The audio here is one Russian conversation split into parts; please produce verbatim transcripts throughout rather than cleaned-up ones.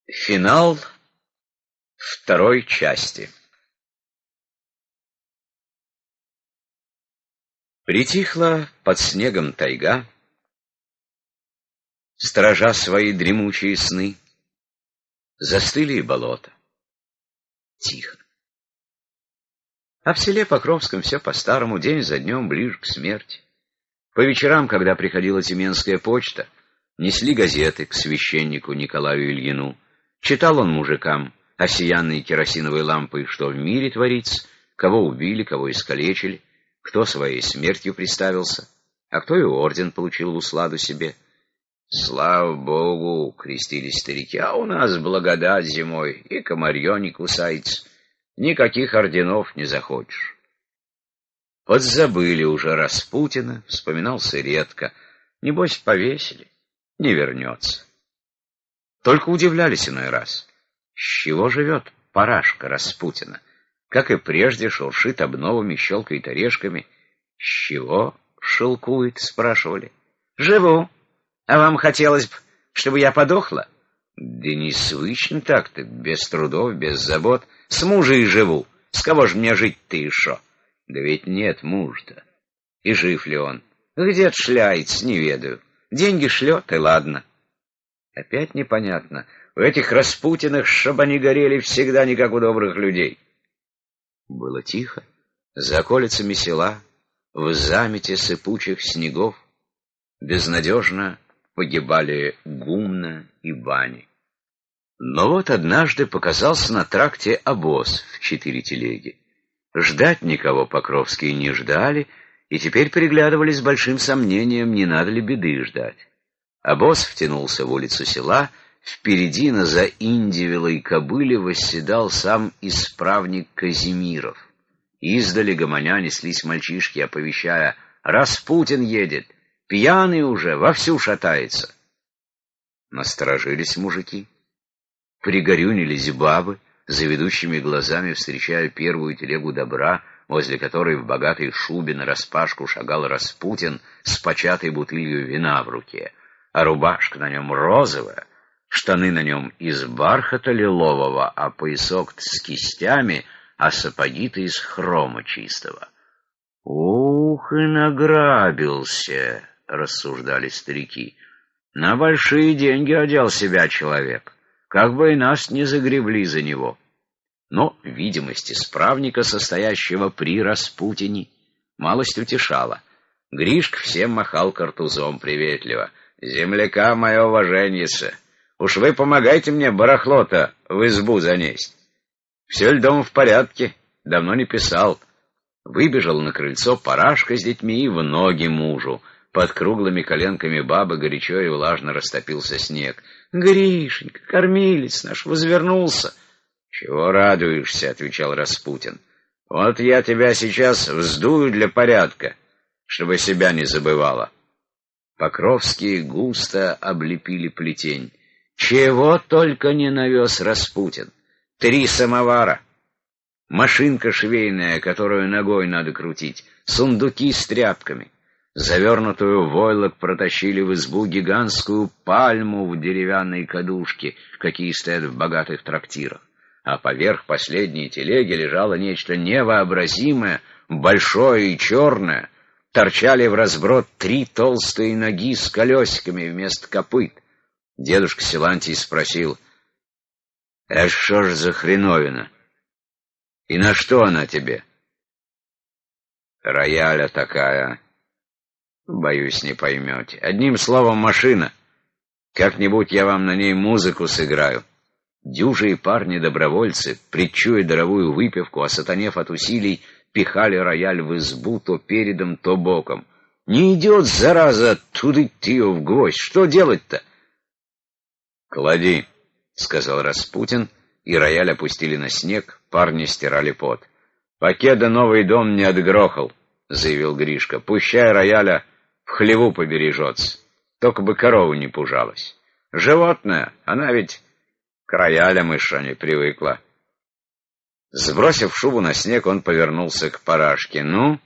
Финал второй части. Притихла под снегом тайга, сторожа свои дремучие сны. Застыли и болота. Тихо. А в селе Покровском все по-старому, день за днем ближе к смерти. По вечерам, когда приходила Тюменская почта, несли газеты к священнику Николаю Ильину. Читал он мужикам, осиянные керосиновой лампой, что в мире творится, кого убили, кого искалечили, кто своей смертью приставился, а кто и орден получил в усладу себе. «Слава Богу!» — крестились старики, «а у нас благодать зимой, и комарье не кусается, никаких орденов не захочешь». Подзабыли уже Распутина, вспоминался редко, небось повесили, не вернется. Только удивлялись иной раз, с чего живет парашка Распутина, как и прежде шуршит обновами, щелкает орешками. С чего шелкует, спрашивали. «Живу. А вам хотелось бы, чтобы я подохла?» «Да не свычно так-то, без трудов, без забот. С мужей живу. С кого же мне жить-то еще?» «Да ведь нет мужа-то. И жив ли он?» «Где-то шляется, не ведаю. Деньги шлет, и ладно». Опять непонятно. У этих Распутиных, чтоб они горели, всегда не как у добрых людей. Было тихо. За околицами села, в замете сыпучих снегов, безнадежно погибали гумна и бани. Но вот однажды показался на тракте обоз в четыре телеги. Ждать никого покровские не ждали, и теперь переглядывались с большим сомнением, не надо ли беды ждать. Обоз втянулся в улицу села, впереди на заиндивелой кобыле восседал сам исправник Казимиров. Издали гомоня неслись мальчишки, оповещая: «Распутин едет, пьяный уже, вовсю шатается». Насторожились мужики. Пригорюнились бабы, заведущими глазами встречая первую телегу добра, возле которой в богатой шубе нараспашку шагал Распутин с початой бутылью вина в руке. А рубашка на нем розовая, штаны на нем из бархата лилового, а поясок с кистями, а сапоги-то из хрома чистого. «Ух, и награбился!» — рассуждали старики. «На большие деньги одел себя человек, как бы и нас не загребли за него». Но видимость исправника, состоящего при Распутине, малость утешала. Гришка всем махал картузом приветливо. «Земляка мое уваженьице, уж вы помогайте мне барахло-то в избу занесть. Все ли дома в порядке? Давно не писал». Выбежал на крыльцо парашка с детьми и в ноги мужу. Под круглыми коленками бабы горячо и влажно растопился снег. «Гришенька, кормилец наш, возвернулся». «Чего радуешься?» — отвечал Распутин. «Вот я тебя сейчас вздую для порядка, чтобы себя не забывала». Покровские густо облепили плетень. Чего только не навез Распутин. Три самовара, машинка швейная, которую ногой надо крутить, сундуки с тряпками. Завернутую в войлок протащили в избу гигантскую пальму в деревянной кадушке, какие стоят в богатых трактирах. А поверх последней телеги лежало нечто невообразимое, большое и черное. Торчали в разброд три толстые ноги с колесиками вместо копыт. Дедушка Силантий спросил: «Это что ж за хреновина? И на что она тебе?» «Рояля такая. Боюсь, не поймете. Одним словом, машина. Как-нибудь я вам на ней музыку сыграю». Дюжие парни-добровольцы, предчуя даровую выпивку, осатанев от усилий, пихали рояль в избу то передом, то боком. «Не идет, зараза, тудыть ее в гвоздь! Что делать-то?» «Клади», — сказал Распутин, и рояль опустили на снег, парни стирали пот. «Покеда новый дом не отгрохал», — заявил Гришка. «Пущай рояля в хлеву побережется, только бы корова не пужалась. Животное, она ведь к роялям еще не привыкла». Сбросив шубу на снег, он повернулся к парашке. «Ну,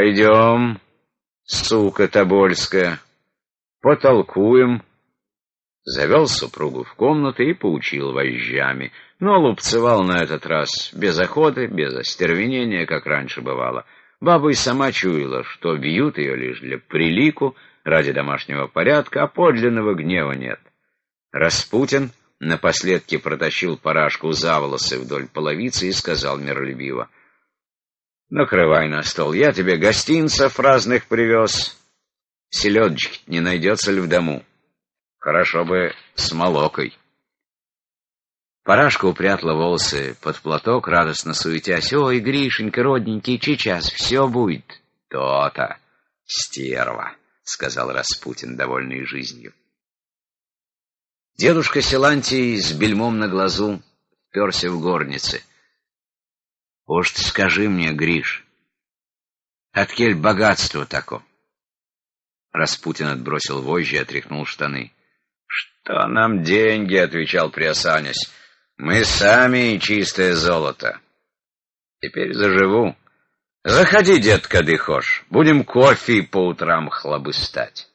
пойдем, сука тобольская, потолкуем». Завел супругу в комнату и поучил вожжами, но лупцевал на этот раз без охоты, без остервенения, как раньше бывало. Баба и сама чуяла, что бьют ее лишь для прилику, ради домашнего порядка, а подлинного гнева нет. Распутин напоследки протащил Парашку за волосы вдоль половицы и сказал миролюбиво: «Накрывай на стол, я тебе гостинцев разных привез. Селедочки не найдется ли в дому? Хорошо бы с молокой». Парашка упрятала волосы под платок, радостно суетясь. «Ой, Гришенька, родненький, сейчас все будет». «То-то, стерва», — сказал Распутин, довольный жизнью. Дедушка Силантий с бельмом на глазу вперся в горнице. «Уж ты скажи мне, Гриш, откель богатство тако?» Распутин отбросил вожжи и отряхнул штаны. «Что нам деньги?» — отвечал приосанясь. «Мы сами и чистое золото. Теперь заживу. Заходи, дед, кады хошь, будем кофе по утрам хлобыстать».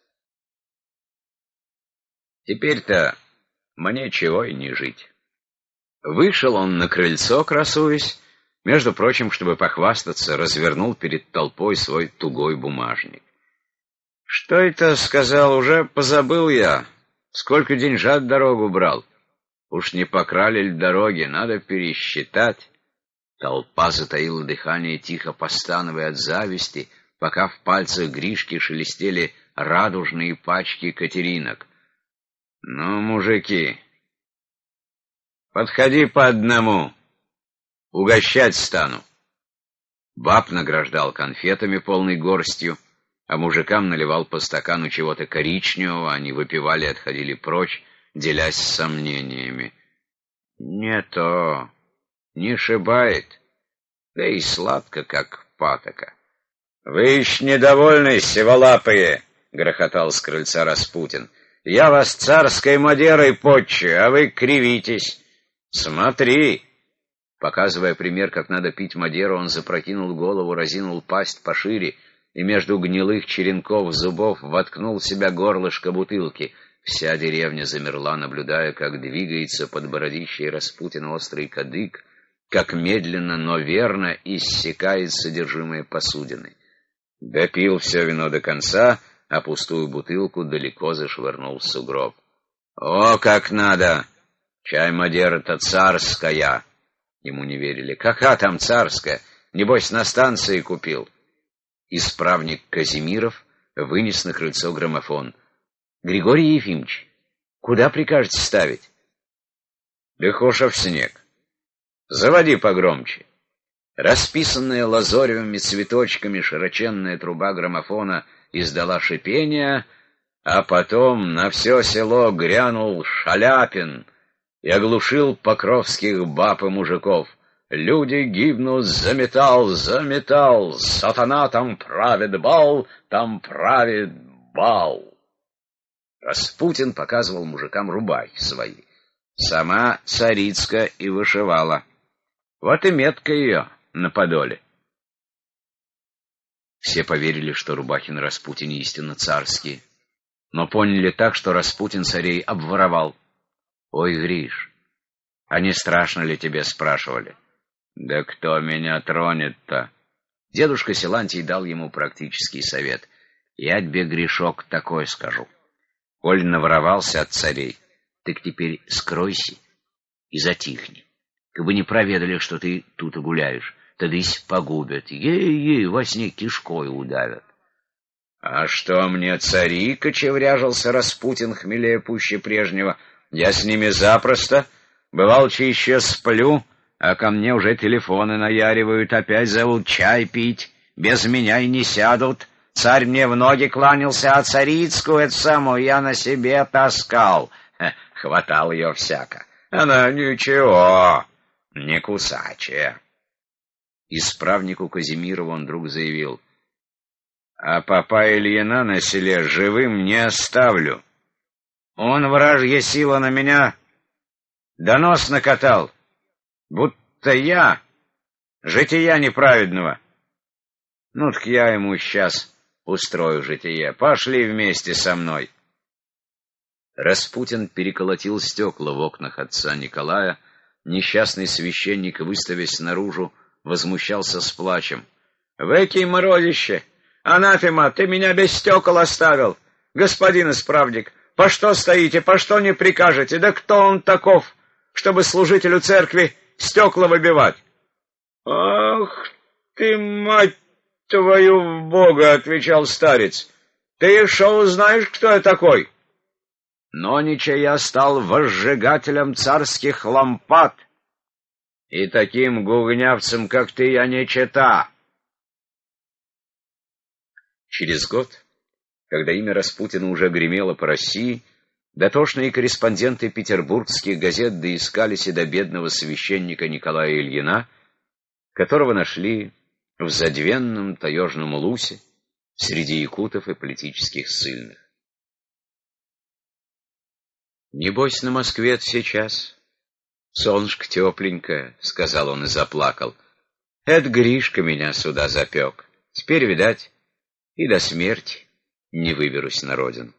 Теперь-то мне чего и не жить. Вышел он на крыльцо, красуясь, между прочим, чтобы похвастаться, развернул перед толпой свой тугой бумажник. «Что это?» — сказал, — «уже позабыл я, сколько деньжат дорогу брал. Уж не покрали ли дороги, надо пересчитать». Толпа затаила дыхание, тихо постановая от зависти, пока в пальцах Гришки шелестели радужные пачки катеринок. «Ну, мужики, подходи по одному, угощать стану». Баб награждал конфетами полной горстью, а мужикам наливал по стакану чего-то коричневого, они выпивали и отходили прочь, делясь сомнениями. «Не то, не шибает, да и сладко, как патока». «Вы еще недовольны, сиволапые!» — грохотал с крыльца Распутин. «Я вас царской мадерой почу, а вы кривитесь. Смотри!» Показывая пример, как надо пить мадеру, он запрокинул голову, разинул пасть пошире и между гнилых черенков зубов воткнул в себя горлышко бутылки. Вся деревня замерла, наблюдая, как двигается под бородищей Распутина острый кадык, как медленно, но верно иссякает содержимое посудины. Допил все вино до конца, а пустую бутылку далеко зашвырнул в сугроб. «О, как надо! Чай мадера-то царская!» Ему не верили. «Кака там царская? Небось, на станции купил». Исправник Казимиров вынес на крыльцо граммофон. «Григорий Ефимович, куда прикажете ставить?» «Да хоша в снег. Заводи погромче». Расписанная лазоревыми цветочками широченная труба граммофона издала шипение, а потом на все село грянул Шаляпин и оглушил покровских баб и мужиков. «Люди гибнут за металл, за металл! Сатана там правит бал, там правит бал!» Распутин показывал мужикам рубахи свои. Сама царицка и вышивала. Вот и метка ее на подоле. Все поверили, что рубахи на Распутине истинно царские, но поняли так, что Распутин царей обворовал. «Ой, Гриш, а не страшно ли тебе?» — спрашивали. «Да кто меня тронет-то?» Дедушка Силантий дал ему практический совет. «Я тебе, Гришок, такое скажу. Коль наворовался от царей, так теперь скройся и затихни. Как бы не проведали, что ты тут и гуляешь, тадысь погубят, ей-ей, во сне кишкой удавят». «А что мне цари?» — кочевряжился Распутин, хмелее пуще прежнего. «Я с ними запросто. Бывалче еще сплю, а ко мне уже телефоны наяривают, опять зовут чай пить. Без меня и не сядут. Царь мне в ноги кланялся, а царицкую эту самую я на себе таскал. Ха, хватал ее всяко. Она ничего, не кусачая». Исправнику Казимирову он вдруг заявил: «А папа Ильина на селе живым не оставлю. Он, вражья сила, на меня донос накатал, будто я жития неправедного. Ну так я ему сейчас устрою житие. Пошли вместе со мной». Распутин переколотил стекла в окнах отца Николая. Несчастный священник, выставясь наружу, возмущался с плачем. «Выкинь, морозище! Анафема, ты меня без стекол оставил! Господин исправник, по что стоите, по что не прикажете? Да кто он таков, чтобы служителю церкви стекла выбивать?» «Ах ты, мать твою в Бога!» — отвечал старец. «Ты шо знаешь, кто я такой?» «Нонича я стал возжигателем царских лампад, и таким гугнявцем, как ты, я не чета». Через год, когда имя Распутина уже гремело по России, дотошные корреспонденты петербургских газет доискались и до бедного священника Николая Ильина, которого нашли в задвенном таежном Улусе среди якутов и политических ссыльных. «Небось, на Москве сейчас солнышко тепленькое», — сказал он и заплакал. «Это Гришка меня сюда запек. Теперь, видать, и до смерти не выберусь на родину».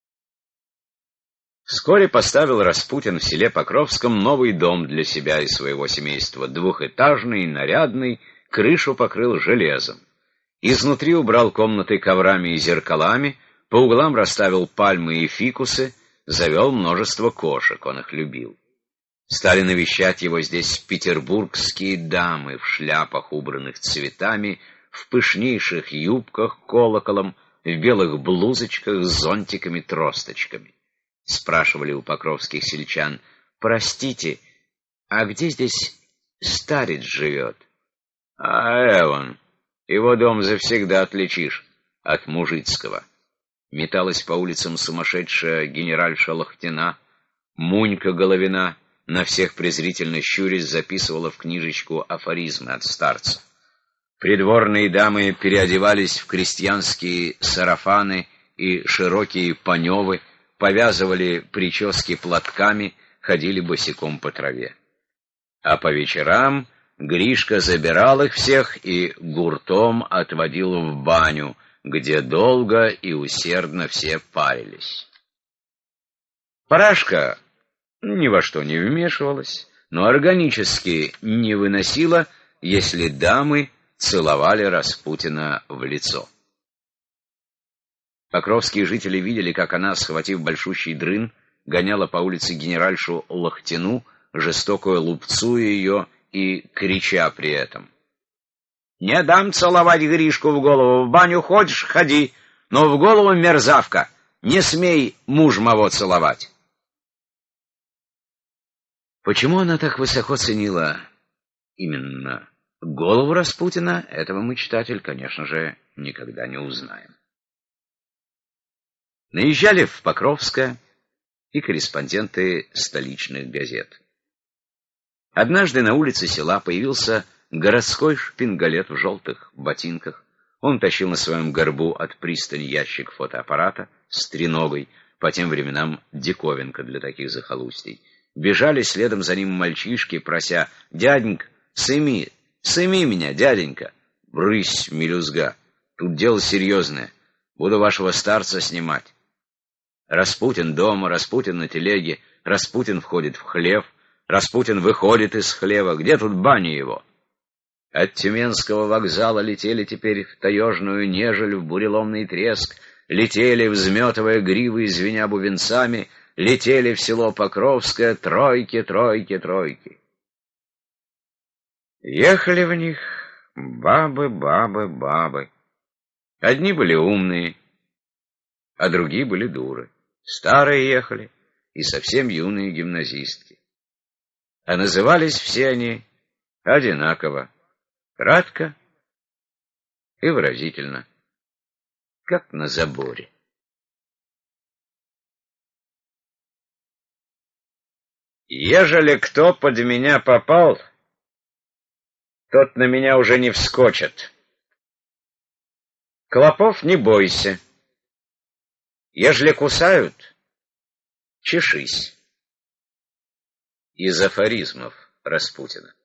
Вскоре поставил Распутин в селе Покровском новый дом для себя и своего семейства, двухэтажный, нарядный, крышу покрыл железом. Изнутри убрал комнаты коврами и зеркалами, по углам расставил пальмы и фикусы, завел множество кошек, он их любил. Стали навещать его здесь петербургские дамы в шляпах, убранных цветами, в пышнейших юбках колоколом, в белых блузочках с зонтиками-тросточками. Спрашивали у покровских сельчан: «Простите, а где здесь старец живет?» «А эвон, его дом завсегда отличишь от мужицкого». Металась по улицам сумасшедшая генеральша Лохтина, Мунька Головина, на всех презрительно щурясь записывала в книжечку афоризмы от старца. Придворные дамы переодевались в крестьянские сарафаны и широкие паневы, повязывали прически платками, ходили босиком по траве. А по вечерам Гришка забирал их всех и гуртом отводил в баню, где долго и усердно все парились. Парашка ни во что не вмешивалась, но органически не выносила, если дамы целовали Распутина в лицо. Покровские жители видели, как она, схватив большущий дрын, гоняла по улице генеральшу Лохтину, жестоко лупцуя ее и крича при этом: «Не дам целовать Гришку в голову, в баню ходишь — ходи, но в голову, мерзавка, не смей муж моего целовать». Почему она так высоко ценила именно голову Распутина, этого мы, читатель, конечно же, никогда не узнаем. Наезжали в Покровское и корреспонденты столичных газет. Однажды на улице села появился городской шпингалет в желтых ботинках. Он тащил на своем горбу от пристани ящик фотоаппарата с треногой, по тем временам диковинка для таких захолустий. Бежали следом за ним мальчишки, прося: «Дяденька, сыми, сыми меня, дяденька!» «Брысь, мелюзга, тут дело серьезное, буду вашего старца снимать». Распутин дома, Распутин на телеге, Распутин входит в хлев, Распутин выходит из хлева. Где тут баня его? От Тюменского вокзала летели теперь в таежную нежель, в буреломный треск, летели, взметывая гривы и звеня бубенцами, летели в село Покровское тройки, тройки, тройки. Ехали в них бабы, бабы, бабы. Одни были умные, а другие были дуры. Старые ехали и совсем юные гимназистки. А назывались все они одинаково, кратко и выразительно, как на заборе. Ежели кто под меня попал, тот на меня уже не вскочит. Клопов не бойся. Ежели кусают, чешись. Из афоризмов Распутина.